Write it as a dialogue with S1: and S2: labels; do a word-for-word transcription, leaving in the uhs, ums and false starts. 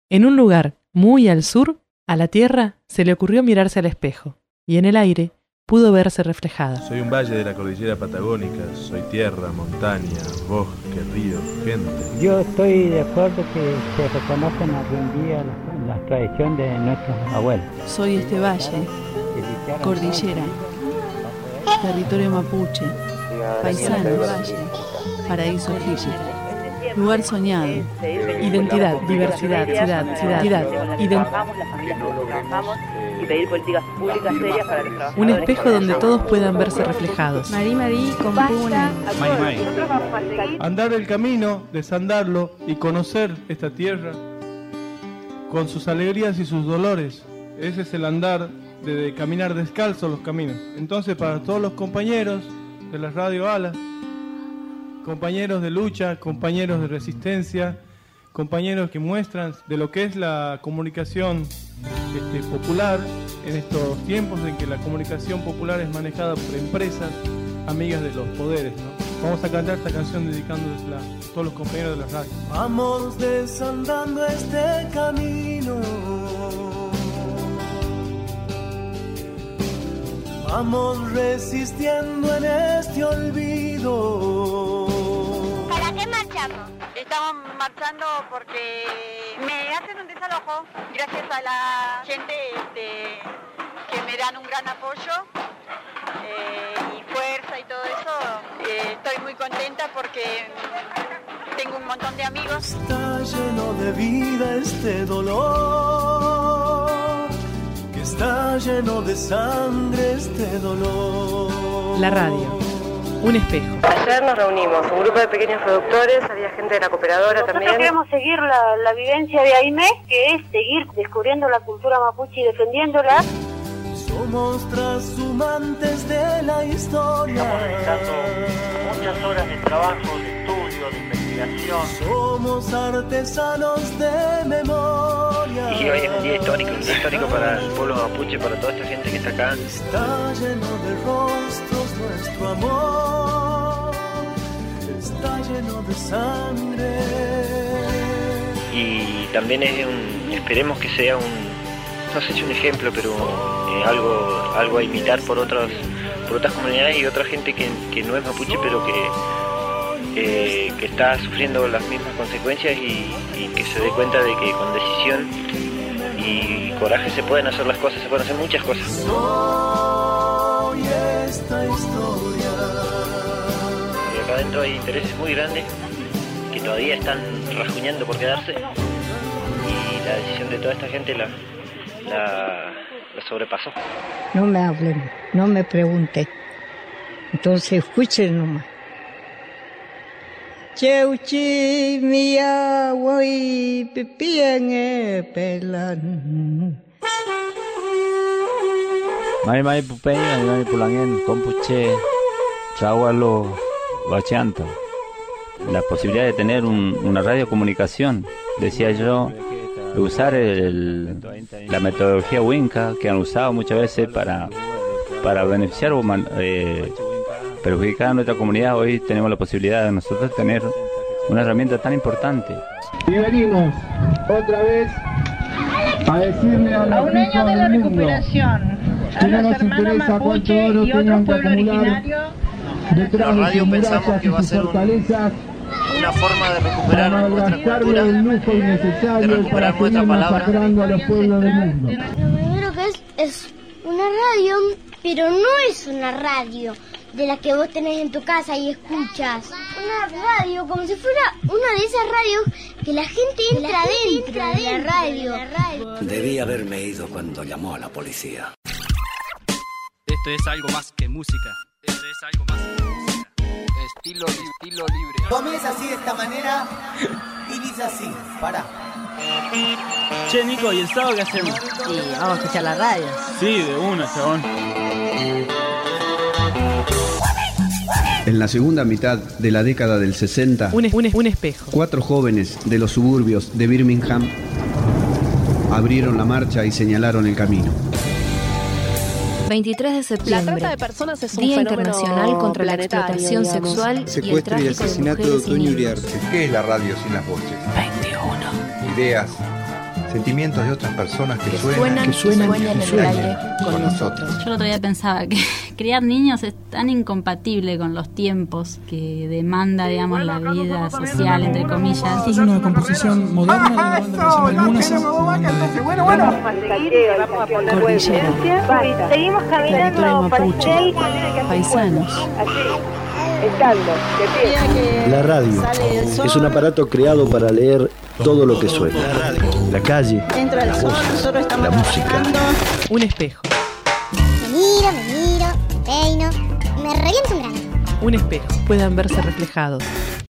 S1: En un lugar muy al sur, a la Tierra se le ocurrió mirarse al espejo, y en el aire pudo verse reflejada.
S2: Soy un valle de la cordillera patagónica, soy tierra, montaña, bosque, río, gente.
S3: Yo estoy de acuerdo que se reconocen hoy en día las, las tradiciones de nuestros abuelos.
S4: Soy este valle, cordillera, territorio mapuche, paisano, valle, paraíso egipcio. Lugar soñado.
S1: Identidad, diversidad, ciudad, ciudad, identidad.
S5: Y pedir políticas públicas serias para los trabajadores.
S1: Un espejo donde todos puedan verse reflejados.
S4: Marí Marí con Puna.
S2: Andar el camino, desandarlo y conocer esta tierra con sus alegrías y sus dolores. Ese es el andar de, de caminar descalzo los caminos. Entonces, para todos los compañeros de la Radio Alas, compañeros de lucha, compañeros de resistencia, compañeros que muestran de lo que es la comunicación este, popular en estos tiempos en que la comunicación popular es manejada por empresas amigas de los poderes, ¿no? Vamos a cantar esta canción dedicándosela a todos los compañeros de la radio.
S6: Vamos desandando este camino, vamos resistiendo en este olvido.
S7: ¿Para qué marchamos?
S5: Estamos marchando porque me hacen un desalojo gracias a la gente este, que me dan un gran apoyo eh, y fuerza y todo eso. Eh, estoy muy contenta porque tengo un montón de amigos.
S6: Está lleno de vida este dolor, que está lleno de sangre este dolor.
S1: La radio. Un espejo.
S8: Ayer nos reunimos, un grupo de pequeños productores, había gente de la cooperadora
S7: Nosotros
S8: también.
S7: queremos seguir la, la vivencia de Aimé, que es seguir descubriendo la cultura mapuche y defendiéndola.
S6: Somos transhumantes de la historia.
S9: Estamos dedicando muchas horas de trabajo, de estudio, de investigación.
S6: Somos artesanos de memoria.
S10: Y hoy es un día histórico, un día histórico para el pueblo mapuche, para toda esta gente que está acá.
S6: Está lleno de rostros nuestro amor, está lleno de sangre.
S10: Y también es un, esperemos que sea un, no sé si un ejemplo, pero eh, algo, algo a imitar por otras, por otras comunidades y otra gente que, que no es mapuche, pero que, que, que está sufriendo las mismas consecuencias y, y que se dé cuenta de que con decisión y coraje se pueden hacer las cosas, se pueden hacer muchas cosas.
S6: Soy esta historia.
S10: Y acá adentro hay intereses muy grandes que todavía están rasguñando por quedarse y la decisión de toda esta gente la, la, la sobrepasó.
S11: No me hablen, no me pregunten, entonces escuchen nomás. Cheuchi mia wai pipienge pelan.
S12: Mai mai pupeña, mai pulangen, compuche, chawalo, bachanta. La posibilidad de tener un, una radiocomunicación, decía yo, de usar el, la metodología Winca que han usado muchas veces para, para beneficiar o man, eh, perjudicar a nuestra comunidad. Hoy tenemos la posibilidad de nosotros tener una herramienta tan importante.
S13: Y venimos otra vez a decirle a,
S14: a un año de la recuperación, a los hermanos mapuche y otros pueblos originarios.
S13: La radio pensamos que va a ser un,
S9: una forma de recuperar nuestra cultura,
S13: de recuperar nuestra palabra. A los pueblos del mundo.
S15: Lo primero que es es una radio, pero no es una radio de la que vos tenés en tu casa y escuchas. Una radio como si fuera una de esas radios que la gente entra la gente dentro entra de, la radio. de la radio.
S16: Debí haberme ido cuando llamó a la policía.
S17: Esto es algo más que música. Esto es algo más que música. Estilo, estilo libre.
S18: Comienza así de esta manera y dice así. Pará.
S19: Che, Nico, ¿y el sábado qué hacemos?
S11: Y vamos a escuchar la radio.
S19: Sí, de una, chabón.
S20: En la segunda mitad de la década del sesenta,
S1: un, un, un espejo.
S20: Cuatro jóvenes de los suburbios de Birmingham abrieron la marcha y señalaron el camino.
S21: veintitrés de septiembre,
S22: la trata de personas es un
S21: Día
S22: fenómeno
S21: Internacional contra la Explotación
S22: digamos.
S21: Sexual
S23: Secuestro
S21: y el
S23: y asesinato de Otoño Uriarte.
S24: ¿Qué es la radio sin las voces?
S21: veintiuno.
S24: Ideas,
S3: sentimientos de otras personas que,
S21: Que
S3: suenan,
S21: suenan,
S3: que suenan,
S21: que suenan
S3: y
S21: en el
S3: sueñan
S21: aire
S3: con nosotros.
S22: Yo el otro día pensaba que criar niños es tan incompatible con los tiempos que demanda, digamos, la vida social, entre comillas.
S23: Esto es una composición moderna de la banda que se llama El Múnese.
S7: Bueno, bueno, Cordillera, seguimos caminando para el
S4: Paisanos.
S24: La radio es un aparato creado para leer todo lo que suena. La calle, la voz, la música.
S1: Un espejo.
S15: Me miro, me miro, me peino, me reviento un grano.
S1: Un espejo. Puedan verse reflejados